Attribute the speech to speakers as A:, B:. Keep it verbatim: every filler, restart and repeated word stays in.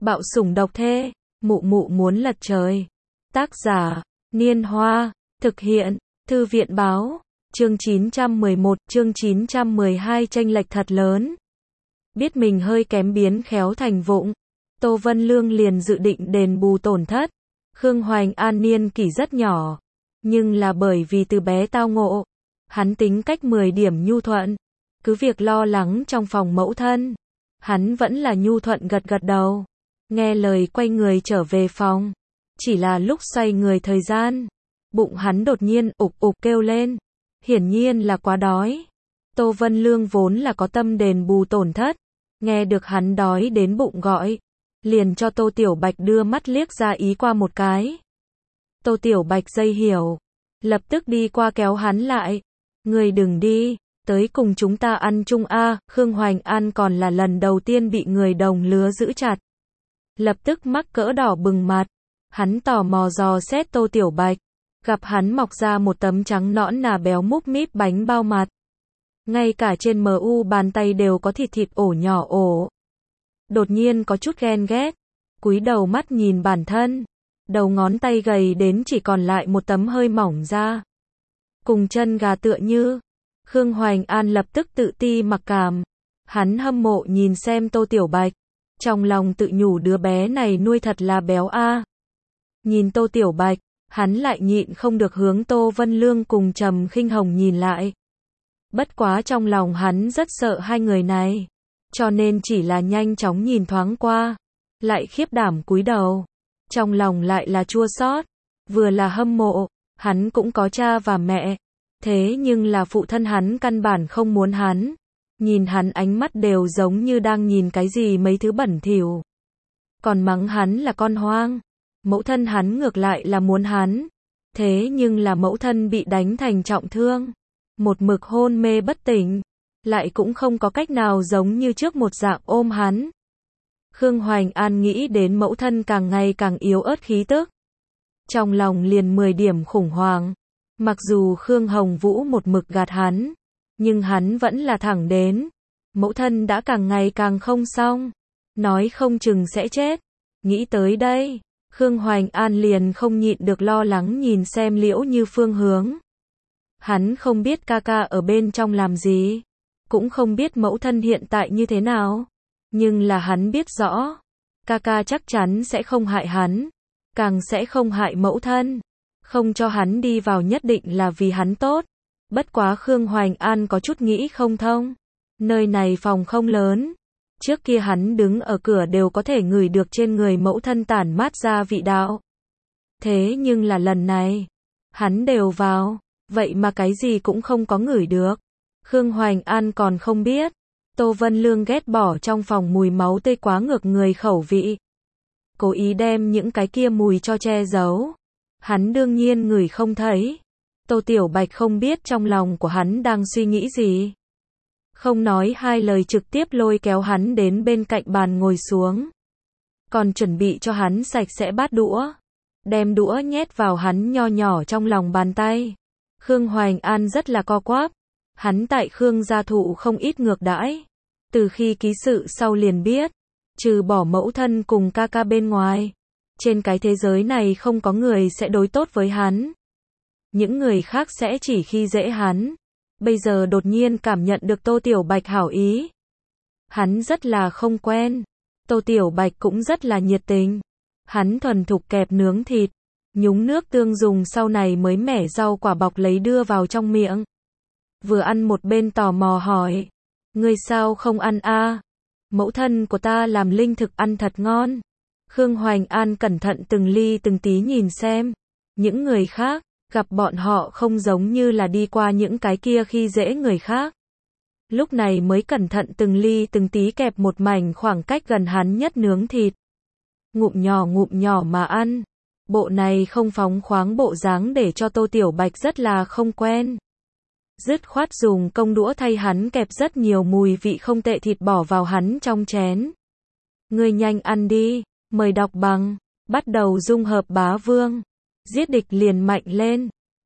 A: Bạo sủng độc thê, mụ mụ muốn lật trời. Tác giả, Niên Hoa, thực hiện, Thư viện báo, chương chín trăm mười một, chương chín trăm mười hai chênh lệch thật lớn. Biết mình hơi kém biến khéo thành vụng, Tô Vân Lương liền dự định đền bù tổn thất. Khương Hoành An niên kỷ rất nhỏ, nhưng là bởi vì từ bé tao ngộ, hắn tính cách mười điểm nhu thuận, cứ việc lo lắng trong phòng mẫu thân, hắn vẫn là nhu thuận gật gật đầu, nghe lời quay người trở về phòng. Chỉ là lúc xoay người thời gian, bụng hắn đột nhiên ục ục kêu lên, hiển nhiên là quá đói. Tô Vân Lương vốn là có tâm đền bù tổn thất, nghe được hắn đói đến bụng gọi, liền cho Tô Tiểu Bạch đưa mắt liếc ra ý qua một cái. Tô Tiểu Bạch dây hiểu, lập tức đi qua kéo hắn lại, người đừng đi, tới cùng chúng ta ăn chung a. Khương Hoành An còn là lần đầu tiên bị người đồng lứa giữ chặt, lập tức mắc cỡ đỏ bừng mặt, hắn tò mò dò xét Tô Tiểu Bạch, gặp hắn mọc ra một tấm trắng nõn nà béo múp míp bánh bao mặt, ngay cả trên mờ u bàn tay đều có thịt thịt ổ nhỏ ổ. Đột nhiên có chút ghen ghét, cúi đầu mắt nhìn bản thân, đầu ngón tay gầy đến chỉ còn lại một tấm hơi mỏng da, cùng chân gà tựa như. Khương Hoành An lập tức tự ti mặc cảm, hắn hâm mộ nhìn xem Tô Tiểu Bạch, trong lòng tự nhủ đứa bé này nuôi thật là béo a. Nhìn Tô Tiểu Bạch, hắn lại nhịn không được hướng Tô Vân Lương cùng Trầm Khinh Hồng nhìn lại. Bất quá trong lòng hắn rất sợ hai người này, cho nên chỉ là nhanh chóng nhìn thoáng qua, lại khiếp đảm cúi đầu. Trong lòng lại là chua xót, vừa là hâm mộ, hắn cũng có cha và mẹ, thế nhưng là phụ thân hắn căn bản không muốn hắn. Nhìn hắn ánh mắt đều giống như đang nhìn cái gì mấy thứ bẩn thỉu. Còn mắng hắn là con hoang. Mẫu thân hắn ngược lại là muốn hắn, thế nhưng là mẫu thân bị đánh thành trọng thương, một mực hôn mê bất tỉnh, lại cũng không có cách nào giống như trước một dạng ôm hắn. Khương Hoành An nghĩ đến mẫu thân càng ngày càng yếu ớt khí tức, trong lòng liền mười điểm khủng hoảng. Mặc dù Khương Hồng Vũ một mực gạt hắn, nhưng hắn vẫn là thẳng đến. Mẫu thân đã càng ngày càng không xong, nói không chừng sẽ chết. Nghĩ tới đây, Khương Hoành An liền không nhịn được lo lắng nhìn xem Liễu Như phương hướng. Hắn không biết ca ca ở bên trong làm gì, cũng không biết mẫu thân hiện tại như thế nào, nhưng là hắn biết rõ, ca ca chắc chắn sẽ không hại hắn, càng sẽ không hại mẫu thân. Không cho hắn đi vào nhất định là vì hắn tốt. Bất quá Khương Hoành An có chút nghĩ không thông. Nơi này phòng không lớn. Trước kia hắn đứng ở cửa đều có thể ngửi được trên người mẫu thân tản mát ra vị đạo. Thế nhưng là lần này, hắn đều vào, vậy mà cái gì cũng không có ngửi được. Khương Hoành An còn không biết, Tô Vân Lương ghét bỏ trong phòng mùi máu tươi quá ngược người khẩu vị. Cố ý đem những cái kia mùi cho che giấu. Hắn đương nhiên ngửi không thấy. Tô Tiểu Bạch không biết trong lòng của hắn đang suy nghĩ gì. Không nói hai lời trực tiếp lôi kéo hắn đến bên cạnh bàn ngồi xuống. Còn chuẩn bị cho hắn sạch sẽ bát đũa. Đem đũa nhét vào hắn nho nhỏ trong lòng bàn tay. Khương Hoành An rất là co quắp. Hắn tại Khương gia thụ không ít ngược đãi. Từ khi ký sự sau liền biết, trừ bỏ mẫu thân cùng ca ca bên ngoài, trên cái thế giới này không có người sẽ đối tốt với hắn. Những người khác sẽ chỉ khi dễ hắn. Bây giờ đột nhiên cảm nhận được Tô Tiểu Bạch hảo ý. Hắn rất là không quen. Tô Tiểu Bạch cũng rất là nhiệt tình. Hắn thuần thục kẹp nướng thịt, nhúng nước tương dùng sau này mới mẻ rau quả bọc lấy đưa vào trong miệng. Vừa ăn một bên tò mò hỏi, ngươi sao không ăn a? Mẫu thân của ta làm linh thực ăn thật ngon. Khương Hoành An cẩn thận từng ly từng tí nhìn xem. Những người khác, gặp bọn họ không giống như là đi qua những cái kia khi dễ người khác. Lúc này mới cẩn thận từng ly từng tí kẹp một mảnh khoảng cách gần hắn nhất nướng thịt. Ngụm nhỏ ngụm nhỏ mà ăn. Bộ này không phóng khoáng bộ dáng để cho Tô Tiểu Bạch rất là không quen. Dứt khoát dùng công đũa thay hắn kẹp rất nhiều mùi vị không tệ thịt bỏ vào hắn trong chén. Ngươi nhanh ăn đi. Mời đọc bằng, bắt đầu dung hợp bá vương, giết địch liền mạnh lên.